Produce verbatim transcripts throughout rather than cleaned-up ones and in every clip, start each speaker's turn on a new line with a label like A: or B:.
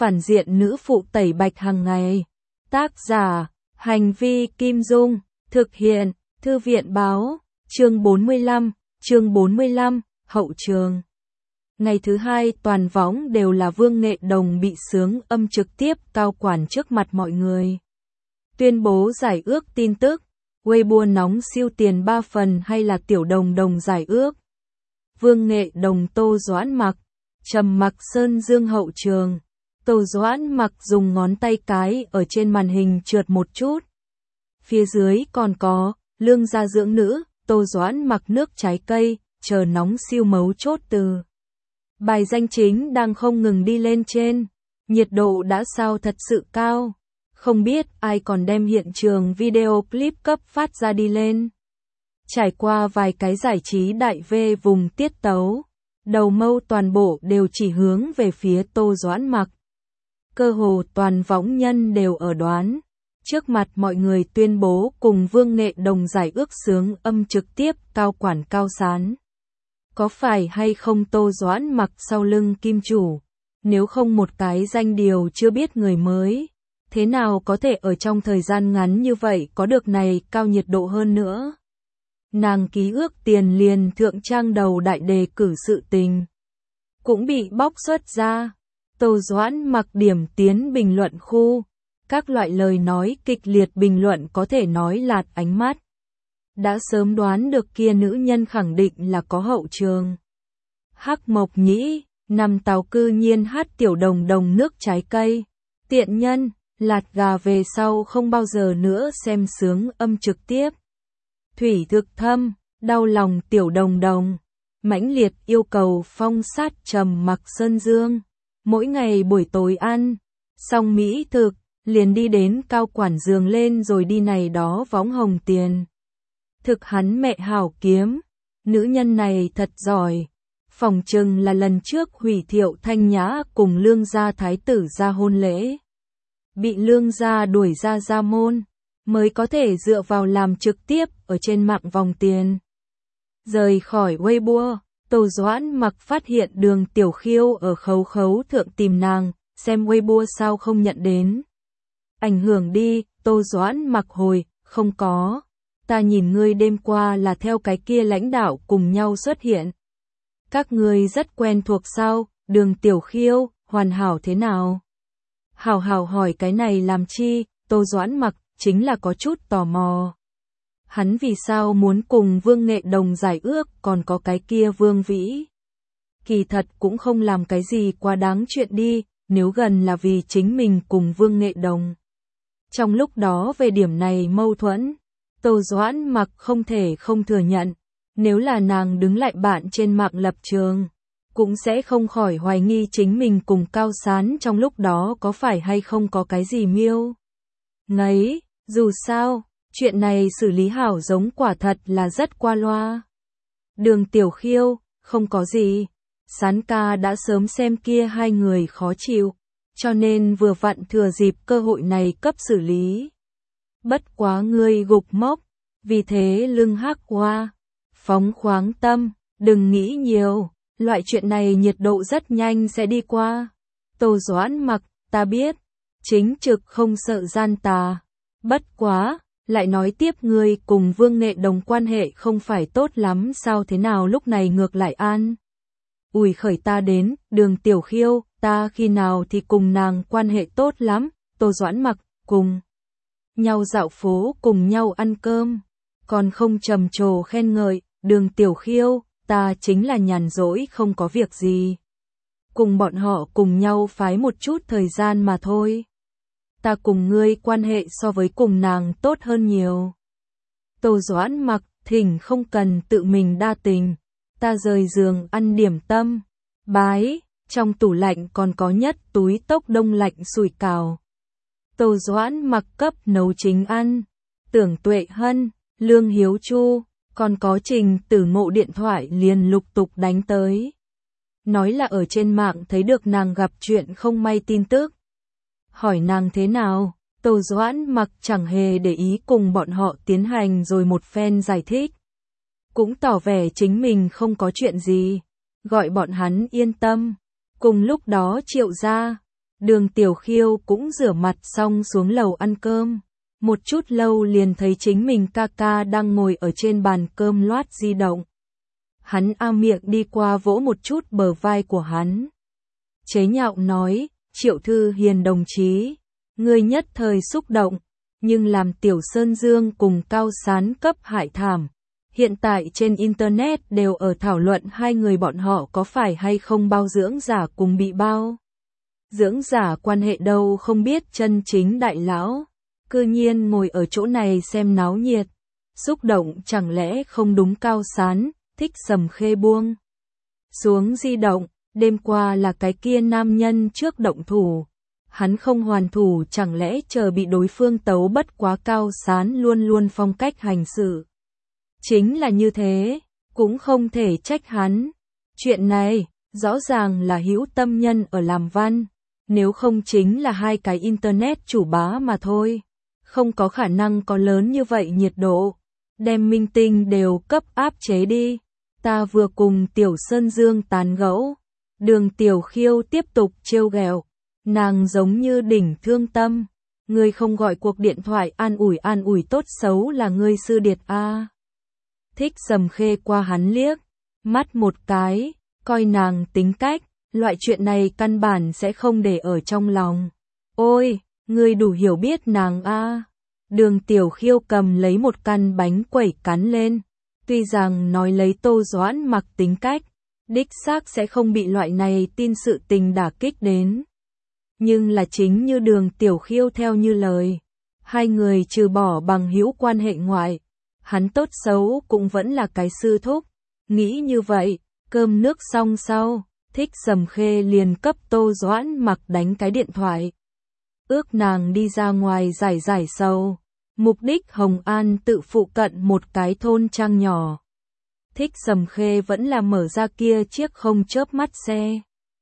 A: phản diện nữ phụ tẩy bạch hàng ngày. Tác giả, Hành vi Kim Dung, thực hiện, Thư viện Báo, chương bốn mươi lăm, chương bốn mươi lăm, hậu trường. Ngày thứ hai toàn võng đều là Vương Nghệ Đồng bị xướng âm trực tiếp cao quản trước mặt mọi người. Tuyên bố giải ước tin tức, Weibo nóng siêu tiền ba phần hay là Tiểu Đồng Đồng giải ước. Vương Nghệ Đồng Tô Doãn Mặc, Trầm Mặc Sơn Dương hậu trường. Tô Doãn Mặc dùng ngón tay cái ở trên màn hình trượt một chút. Phía dưới còn có, Lương gia dưỡng nữ, Tô Doãn Mặc nước trái cây, chờ nóng siêu mấu chốt từ. Bài danh chính đang không ngừng đi lên trên. Nhiệt độ đã sao thật sự cao. Không biết ai còn đem hiện trường video clip cấp phát ra đi lên. Trải qua vài cái giải trí đại về vùng tiết tấu, đầu mâu toàn bộ đều chỉ hướng về phía Tô Doãn Mặc. Cơ hồ toàn võng nhân đều ở đoán. Trước mặt mọi người tuyên bố cùng Vương Nghệ Đồng giải ước xướng âm trực tiếp cao quản Cao Sán. Có phải hay không Tô Doãn Mặc sau lưng kim chủ? Nếu không một cái danh điều chưa biết người mới, thế nào có thể ở trong thời gian ngắn như vậy có được này cao nhiệt độ hơn nữa? Nàng ký ước tiền liền thượng trang đầu đại đề cử sự tình cũng bị bóc xuất ra. Tô Doãn Mặc điểm tiến bình luận khu, các loại lời nói kịch liệt bình luận có thể nói lạt ánh mắt. Đã sớm đoán được kia nữ nhân khẳng định là có hậu trường. Hắc Mộc Nhĩ, nằm tàu cư nhiên hát Tiểu Đồng Đồng nước trái cây. Tiện nhân, lạt gà về sau không bao giờ nữa xem sướng âm trực tiếp. Thủy Thực Thâm, đau lòng Tiểu Đồng Đồng. Mãnh liệt yêu cầu phong sát Trầm Mặc Sơn Dương. Mỗi ngày buổi tối ăn, xong mỹ thực, liền đi đến cao quản giường lên rồi đi này đó võng hồng tiền. Thực hắn mẹ hảo kiếm, nữ nhân này thật giỏi. Phòng chừng là lần trước hủy Thiệu Thanh Nhã cùng Lương gia thái tử ra hôn lễ. Bị Lương gia đuổi ra gia môn, mới có thể dựa vào làm trực tiếp ở trên mạng vòng tiền. Rời khỏi Weibo, Tô Doãn Mặc phát hiện Đường Tiểu Khiêu ở khấu khấu thượng tìm nàng, xem Weibo sao không nhận đến. Ảnh hưởng đi, Tô Doãn Mặc hồi, không có. Ta nhìn ngươi đêm qua là theo cái kia lãnh đạo cùng nhau xuất hiện. Các ngươi rất quen thuộc sao? Đường Tiểu Khiêu, hoàn hảo thế nào? Hảo hảo hỏi cái này làm chi? Tô Doãn Mặc chính là có chút tò mò. Hắn vì sao muốn cùng Vương Nghệ Đồng giải ước, còn có cái kia Vương Vĩ? Kỳ thật cũng không làm cái gì quá đáng chuyện đi, nếu gần là vì chính mình cùng Vương Nghệ Đồng. Trong lúc đó về điểm này mâu thuẫn, Tô Doãn Mặc không thể không thừa nhận, nếu là nàng đứng lại bạn trên mạng lập trường, cũng sẽ không khỏi hoài nghi chính mình cùng Cao Sán trong lúc đó có phải hay không có cái gì miêu. Ngấy, dù sao, chuyện này xử lý hảo giống quả thật là rất qua loa. Đường Tiểu Khiêu, không có gì, Sán ca đã sớm xem kia hai người khó chịu, cho nên vừa vặn thừa dịp cơ hội này cấp xử lý. Bất quá ngươi gục mốc, vì thế lưng hắc qua, phóng khoáng tâm, đừng nghĩ nhiều, loại chuyện này nhiệt độ rất nhanh sẽ đi qua. Tô Doãn Mặc, ta biết, chính trực không sợ gian tà, bất quá, lại nói tiếp ngươi cùng Vương Nghệ Đồng quan hệ không phải tốt lắm sao thế nào lúc này ngược lại an. Ủi khởi ta đến, Đường Tiểu Khiêu, ta khi nào thì cùng nàng quan hệ tốt lắm, Tô Doãn Mặc, cùng nhau dạo phố cùng nhau ăn cơm, còn không trầm trồ khen ngợi, Đường Tiểu Khiêu, ta chính là nhàn rỗi không có việc gì. Cùng bọn họ cùng nhau phái một chút thời gian mà thôi. Ta cùng ngươi quan hệ so với cùng nàng tốt hơn nhiều. Tô Doãn Mặc, thỉnh không cần tự mình đa tình. Ta rời giường ăn điểm tâm. Bái, trong tủ lạnh còn có nhất túi tốc đông lạnh sủi cảo. Tô Doãn Mặc cấp nấu chính ăn. Tưởng Tuệ Hân, Lương Hiếu Chu, còn có Trình Tử Ngộ điện thoại liền lục tục đánh tới. Nói là ở trên mạng thấy được nàng gặp chuyện không may tin tức. Hỏi nàng thế nào, Tô Doãn Mặc chẳng hề để ý cùng bọn họ tiến hành rồi một phen giải thích. Cũng tỏ vẻ chính mình không có chuyện gì, gọi bọn hắn yên tâm. Cùng lúc đó Triệu gia, Đường Tiểu Khiêu cũng rửa mặt xong xuống lầu ăn cơm. Một chút lâu liền thấy chính mình ca ca đang ngồi ở trên bàn cơm loát di động. Hắn a miệng đi qua vỗ một chút bờ vai của hắn. Chế nhạo nói, Triệu Thư Hiền đồng chí, ngươi nhất thời xúc động, nhưng làm Tiểu Sơn Dương cùng Cao Sán cấp hại thảm. Hiện tại trên Internet đều ở thảo luận hai người bọn họ có phải hay không bao dưỡng giả cùng bị bao. Dưỡng giả quan hệ đâu không biết chân chính đại lão. Cư nhiên ngồi ở chỗ này xem náo nhiệt. Xúc động chẳng lẽ không đúng Cao Sán, Thích Sầm Khê buông xuống di động, đêm qua là cái kia nam nhân trước động thủ. Hắn không hoàn thủ chẳng lẽ chờ bị đối phương tấu bất quá. Cao Sán luôn luôn phong cách hành sự. Chính là như thế, cũng không thể trách hắn. Chuyện này, rõ ràng là hữu tâm nhân ở làm văn. Nếu không chính là hai cái Internet chủ bá mà thôi. Không có khả năng có lớn như vậy nhiệt độ. Đem minh tinh đều cấp áp chế đi. Ta vừa cùng Tiểu Sơn Dương tán gẫu. Đường Tiểu Khiêu tiếp tục trêu ghẹo. Nàng giống như đỉnh thương tâm. Ngươi không gọi cuộc điện thoại an ủi an ủi tốt xấu là ngươi sư điệt a. Thích Sầm Khê qua hắn liếc. Mắt một cái, coi nàng tính cách. Loại chuyện này căn bản sẽ không để ở trong lòng. Ôi, ngươi đủ hiểu biết nàng a. Đường Tiểu Khiêu cầm lấy một căn bánh quẩy cắn lên. Tuy rằng nói lấy Tô Doãn Mặc tính cách, đích xác sẽ không bị loại này tin sự tình đả kích đến. Nhưng là chính như Đường Tiểu Khiêu theo như lời, hai người trừ bỏ bằng hữu quan hệ ngoại, hắn tốt xấu cũng vẫn là cái sư thúc. Nghĩ như vậy, cơm nước xong sau, Thích Sầm Khê liền cấp Tô Doãn Mặc đánh cái điện thoại. Ước nàng đi ra ngoài giải giải sầu. Mục đích Hồng An tự phụ cận một cái thôn trang nhỏ. Thích Sầm Khê vẫn là mở ra kia chiếc không chớp mắt xe.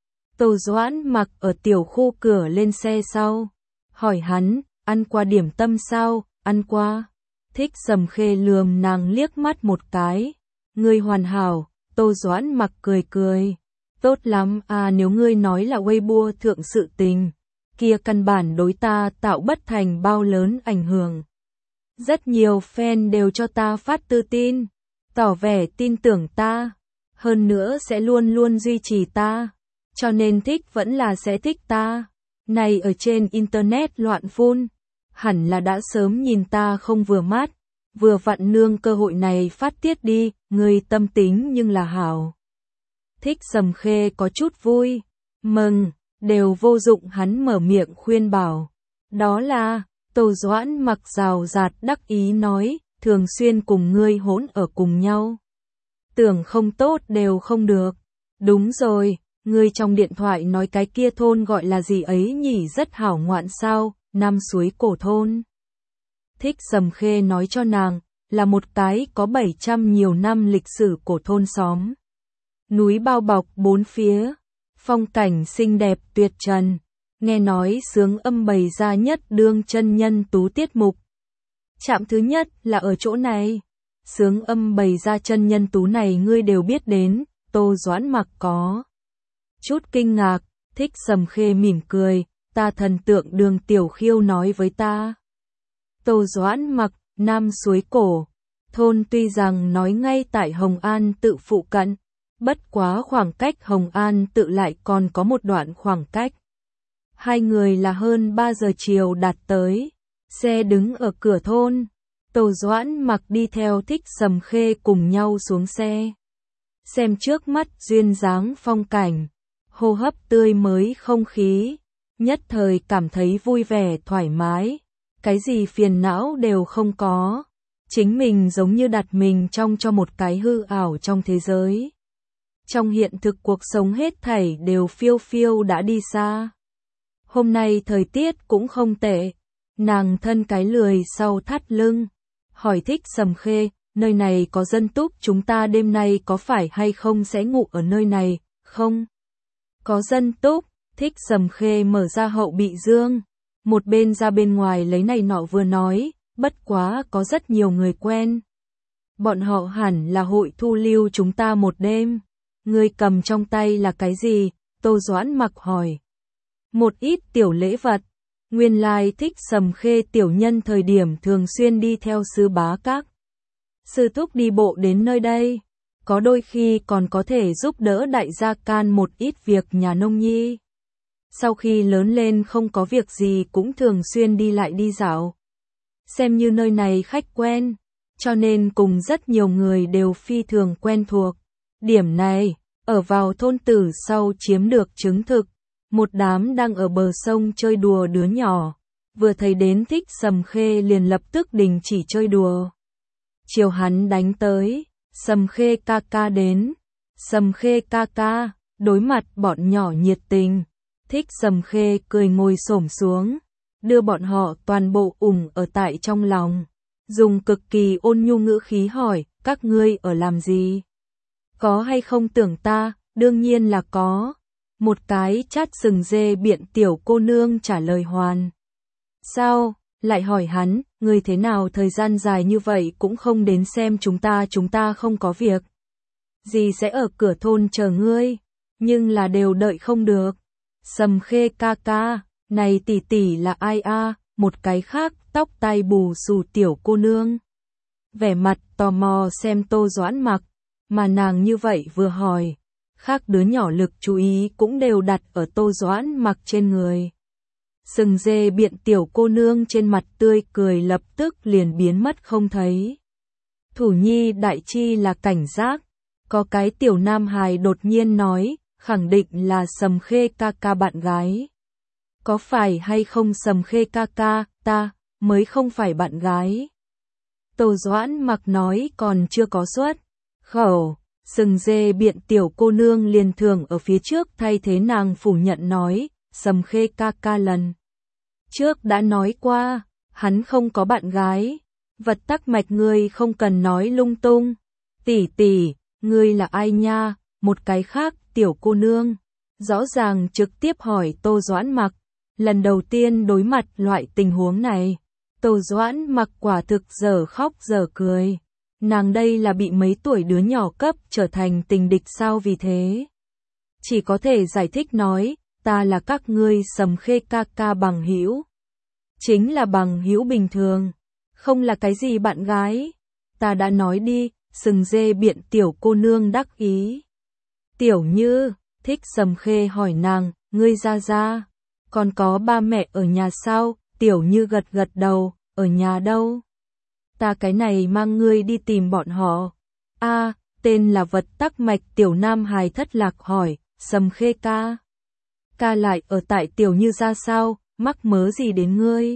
A: Tô Doãn Mặc ở tiểu khu cửa lên xe sau. Hỏi hắn, ăn qua điểm tâm sao, ăn qua. Thích Sầm Khê lườm nàng liếc mắt một cái. Ngươi hoàn hảo, Tô Doãn Mặc cười cười. Tốt lắm à, nếu ngươi nói là Weibo thượng sự tình, kia căn bản đối ta tạo bất thành bao lớn ảnh hưởng. Rất nhiều fan đều cho ta phát tư tin, tỏ vẻ tin tưởng ta, hơn nữa sẽ luôn luôn duy trì ta, cho nên thích vẫn là sẽ thích ta. Này ở trên Internet loạn phun, hẳn là đã sớm nhìn ta không vừa mắt, vừa vặn nương cơ hội này phát tiết đi, người tâm tính nhưng là hảo. Thích Sầm Khê có chút vui, mừng, đều vô dụng hắn mở miệng khuyên bảo. Đó là, Tô Doãn Mặc rào rạt đắc ý nói, thường xuyên cùng ngươi hỗn ở cùng nhau. Tưởng không tốt đều không được. Đúng rồi, ngươi trong điện thoại nói cái kia thôn gọi là gì ấy nhỉ, rất hảo ngoạn sao, Nam Suối Cổ thôn. Thích Sầm Khê nói cho nàng, là một cái có bảy trăm nhiều năm lịch sử cổ thôn xóm. Núi bao bọc bốn phía, phong cảnh xinh đẹp tuyệt trần. Nghe nói sướng âm bày ra nhất đương chân nhân tú tiết mục. Trạm thứ nhất là ở chỗ này. Sướng âm bày ra chân nhân tú này ngươi đều biết đến. Tô Doãn Mặc có chút kinh ngạc. Thích Sầm Khê mỉm cười. Ta thần tượng Đường Tiểu Khiêu nói với ta. Tô Doãn Mặc, Nam Suối Cổ thôn tuy rằng nói ngay tại Hồng An tự phụ cận, bất quá khoảng cách Hồng An tự lại còn có một đoạn khoảng cách. Hai người là hơn ba giờ chiều đạt tới, xe đứng ở cửa thôn, Tô Doãn Mặc đi theo Thích Sầm Khê cùng nhau xuống xe. Xem trước mắt duyên dáng phong cảnh, hô hấp tươi mới không khí, nhất thời cảm thấy vui vẻ thoải mái, cái gì phiền não đều không có. Chính mình giống như đặt mình trong cho một cái hư ảo trong thế giới. Trong hiện thực cuộc sống hết thảy đều phiêu phiêu đã đi xa. Hôm nay thời tiết cũng không tệ. Nàng thân cái lười sau thắt lưng. Hỏi Thích Sầm Khê, nơi này có dân túc, chúng ta đêm nay có phải hay không sẽ ngủ ở nơi này, không? Có dân túc, Thích Sầm Khê mở ra hậu bị dương. Một bên ra bên ngoài lấy này nọ vừa nói, bất quá có rất nhiều người quen. Bọn họ hẳn là hội thu lưu chúng ta một đêm. Ngươi cầm trong tay là cái gì? Tô Doãn Mặc hỏi. một ít tiểu lễ vật. Nguyên lai Thích Sầm Khê tiểu nhân thời điểm thường xuyên đi theo sư bá các sư thúc đi bộ đến nơi đây, có đôi khi còn có thể giúp đỡ đại gia can một ít việc nhà nông nhi. Sau khi lớn lên không có việc gì cũng thường xuyên đi lại đi dạo. Xem như nơi này khách quen, cho nên cùng rất nhiều người đều phi thường quen thuộc. Điểm này, ở vào thôn tử sau chiếm được chứng thực. Một đám đang ở bờ sông chơi đùa đứa nhỏ, vừa thấy đến Thích Sầm Khê liền lập tức đình chỉ chơi đùa. Chiều hắn đánh tới, Sầm Khê ca ca đến, Sầm Khê ca ca, đối mặt bọn nhỏ nhiệt tình. Thích Sầm Khê cười ngồi xổm xuống, đưa bọn họ toàn bộ ủng ở tại trong lòng, dùng cực kỳ ôn nhu ngữ khí hỏi, các ngươi ở làm gì? Có hay không tưởng ta? Đương nhiên là có. Một cái chát sừng dê biện tiểu cô nương trả lời hoàn. Sao? Lại hỏi hắn, ngươi thế nào thời gian dài như vậy cũng không đến xem chúng ta, chúng ta không có việc gì sẽ ở cửa thôn chờ ngươi, nhưng là đều đợi không được. Sầm Khê ca ca, này tỷ tỷ là ai a? Một cái khác tóc tai bù xù tiểu cô nương, vẻ mặt tò mò xem Tô Doãn Mặc, mà nàng như vậy vừa hỏi, khác đứa nhỏ lực chú ý cũng đều đặt ở Tô Doãn Mặc trên người. Sừng dê biện tiểu cô nương trên mặt tươi cười lập tức liền biến mất không thấy. Thủ nhi đại chi là cảnh giác, có cái tiểu nam hài đột nhiên nói, khẳng định là Sầm Khê ca ca bạn gái. Có phải hay không Sầm Khê ca ca, ta mới không phải bạn gái. Tô Doãn Mặc nói còn chưa có xuất khẩu, sừng dê biện tiểu cô nương liền thường ở phía trước thay thế nàng phủ nhận nói, Sầm Khê ca ca lần trước đã nói qua, hắn không có bạn gái. Vật tắc mạch ngươi không cần nói lung tung. Tỷ tỷ, ngươi là ai nha? Một cái khác tiểu cô nương, rõ ràng trực tiếp hỏi Tô Doãn Mặc. Lần đầu tiên đối mặt loại tình huống này, Tô Doãn Mặc quả thực giờ khóc giờ cười. Nàng đây là bị mấy tuổi đứa nhỏ cấp trở thành tình địch sao, vì thế chỉ có thể giải thích nói, ta là các ngươi Sầm Khê ca ca bằng hữu. Chính là bằng hữu bình thường, không là cái gì bạn gái. Ta đã nói đi, sừng dê biện tiểu cô nương đắc ý. Tiểu Như, Thích Sầm Khê hỏi nàng, ngươi ra ra, còn có ba mẹ ở nhà sao? Tiểu Như gật gật đầu, ở nhà đâu? Ta cái này mang ngươi đi tìm bọn họ. A, tên là vật tắc mạch tiểu nam hài thất lạc hỏi, Sầm Khê ca. Ca lại ở tại Tiểu Như ra sao, mắc mớ gì đến ngươi?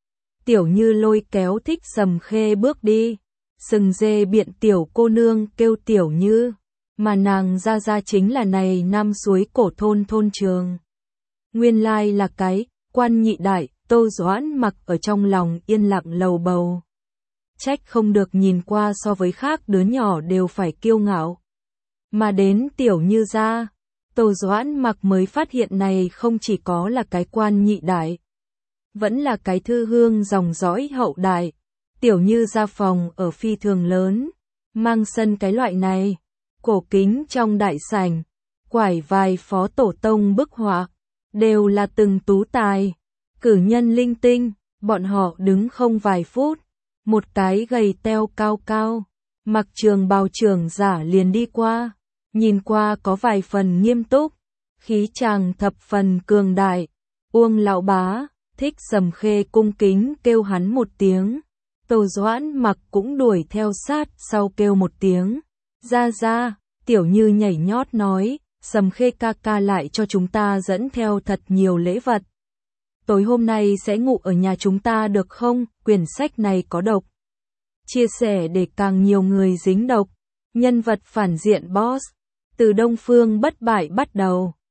A: Tiểu Như lôi kéo Thích Sầm Khê bước đi. Sừng dê biện tiểu cô nương kêu Tiểu Như, mà nàng ra ra chính là này Nam Suối Cổ thôn thôn trường. Nguyên lai là cái quan nhị đại. Tô Doãn Mặc ở trong lòng yên lặng lầu bầu. Trách không được nhìn qua so với khác đứa nhỏ đều phải kiêu ngạo. Mà đến Tiểu Như ra, Tô Doãn Mặc mới phát hiện này không chỉ có là cái quan nhị đại, vẫn là cái thư hương dòng dõi hậu đại. Tiểu Như ra phòng ở phi thường lớn, mang sân cái loại này, cổ kính trong đại sảnh, quải vài phó tổ tông bức họa, đều là từng tú tài, cử nhân linh tinh. Bọn họ đứng không vài phút, một cái gầy teo cao cao, mặc trường bào trưởng giả liền đi qua, nhìn qua có vài phần nghiêm túc, khí chàng thập phần cường đại. Uông lão bá. Thích Sầm Khê cung kính kêu hắn một tiếng. Tô Doãn Mặc cũng đuổi theo sát sau kêu một tiếng. Ra ra, Tiểu Như nhảy nhót nói, Sầm Khê ca ca lại cho chúng ta dẫn theo thật nhiều lễ vật. Tối hôm nay sẽ ngủ ở nhà chúng ta được không? Quyển sách này có độc. Chia sẻ để càng nhiều người dính độc. Nhân vật phản diện boss. Từ Đông Phương bất bại bắt đầu.